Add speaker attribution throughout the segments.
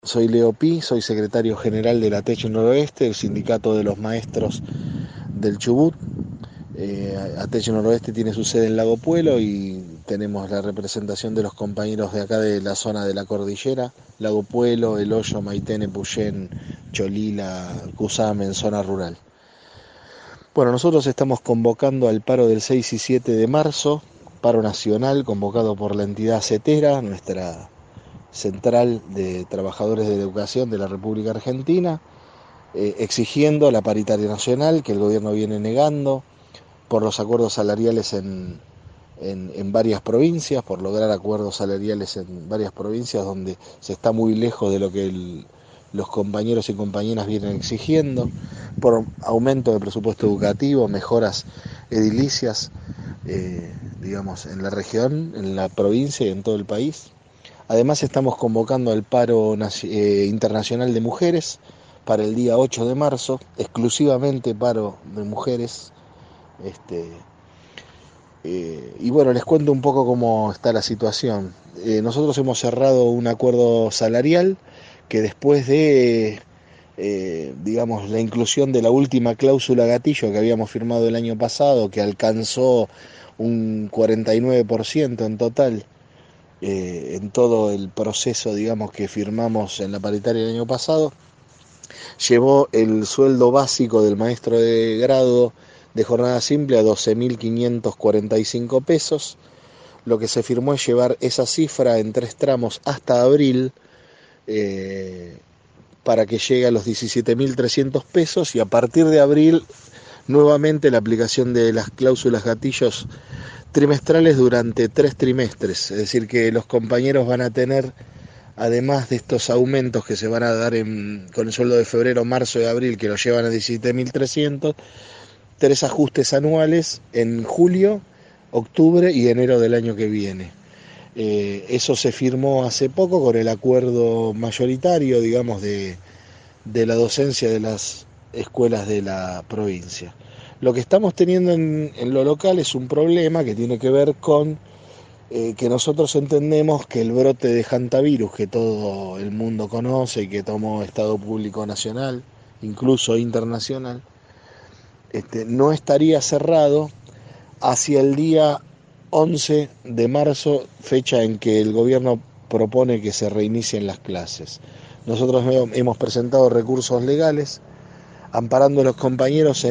Speaker 1: Soy Leo Pi, soy secretario general de la ATECH Noroeste, el sindicato de los maestros del Chubut. ATECH Noroeste tiene su sede en Lago Puelo y tenemos la representación de los compañeros de acá de la zona de la cordillera, Lago Puelo, El Hoyo, Maitén, Epuyén, Cholila, Cusamen, zona rural. Bueno, nosotros estamos convocando al paro del 6 y 7 de marzo, paro nacional convocado por la entidad CETERA, nuestra Central de Trabajadores de la Educación de la República Argentina, exigiendo la paritaria nacional que el gobierno viene negando, por los acuerdos salariales en varias provincias, por lograr acuerdos salariales en varias provincias donde se está muy lejos de lo que los compañeros y compañeras vienen exigiendo, por aumento de presupuesto educativo, mejoras edilicias, digamos, en la región, en la provincia y en todo el país. Además estamos convocando al paro internacional de mujeres para el día 8 de marzo, exclusivamente paro de mujeres. Y bueno, les cuento un poco cómo está la situación. Nosotros hemos cerrado un acuerdo salarial que después de, digamos, la inclusión de la última cláusula gatillo que habíamos firmado el año pasado, que alcanzó un 49% en total, en todo el proceso, digamos, que firmamos en la paritaria el año pasado, llevó el sueldo básico del maestro de grado de jornada simple a 12.545 pesos. Lo que se firmó es llevar esa cifra en 3 tramos hasta abril, para que llegue a los 17.300 pesos, y a partir de abril nuevamente la aplicación de las cláusulas gatillos trimestrales durante 3 trimestres. Es decir, que los compañeros van a tener, además de estos aumentos que se van a dar con el sueldo de febrero, marzo y abril, que lo llevan a 17.300, 3 ajustes anuales en julio, octubre y enero del año que viene. Eso se firmó hace poco con el acuerdo mayoritario, digamos, de la docencia de las escuelas de la provincia. Lo que estamos teniendo en lo local es un problema que tiene que ver con que nosotros entendemos que el brote de hantavirus que todo el mundo conoce y que tomó Estado Público Nacional, incluso internacional, no estaría cerrado hacia el día 11 de marzo, fecha en que el gobierno propone que se reinicien las clases. Nosotros hemos presentado recursos legales amparando a los compañeros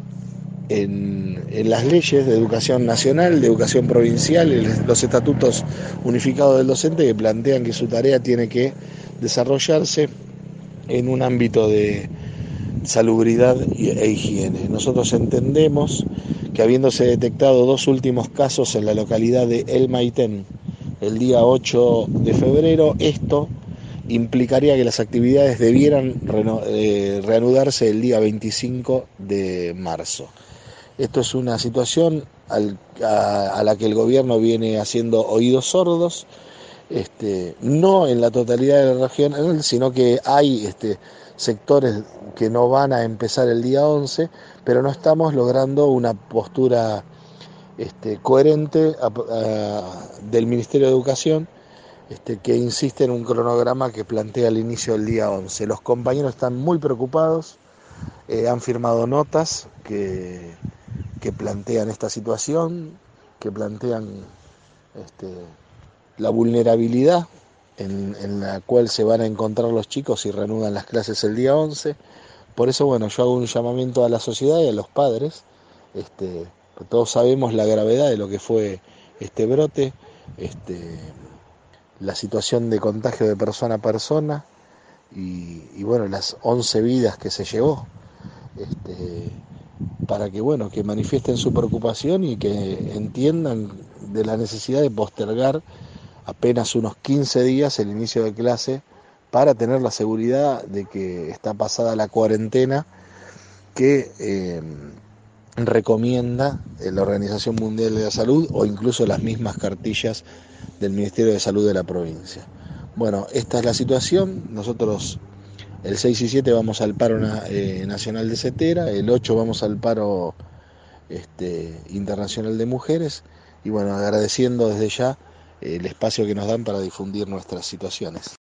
Speaker 1: en las leyes de educación nacional, de educación provincial, los estatutos unificados del docente, que plantean que su tarea tiene que desarrollarse en un ámbito de salubridad e higiene. Nosotros entendemos que, habiéndose detectado 2 últimos casos en la localidad de El Maitén el día 8 de febrero, esto implicaría que las actividades debieran reanudarse el día 25 de marzo. Esto es una situación a la que el gobierno viene haciendo oídos sordos, no en la totalidad de la región, sino que hay sectores que no van a empezar el día 11, pero no estamos logrando una postura coherente del Ministerio de Educación, que insiste en un cronograma que plantea el inicio del día 11. Los compañeros están muy preocupados, han firmado notas que plantean esta situación, que plantean la vulnerabilidad en la cual se van a encontrar los chicos si reanudan las clases el día 11. Por eso, bueno, yo hago un llamamiento a la sociedad y a los padres. Todos sabemos la gravedad de lo que fue este brote, la situación de contagio de persona a persona y bueno, las 11 vidas que se llevó. Para que, bueno, que manifiesten su preocupación y que entiendan de la necesidad de postergar apenas unos 15 días el inicio de clase, para tener la seguridad de que está pasada la cuarentena que recomienda la Organización Mundial de la Salud, o incluso las mismas cartillas del Ministerio de Salud de la provincia. Bueno, esta es la situación. Nosotros el 6 y 7 vamos al paro nacional de CETERA, el 8 vamos al paro internacional de mujeres, y bueno, agradeciendo desde ya el espacio que nos dan para difundir nuestras situaciones.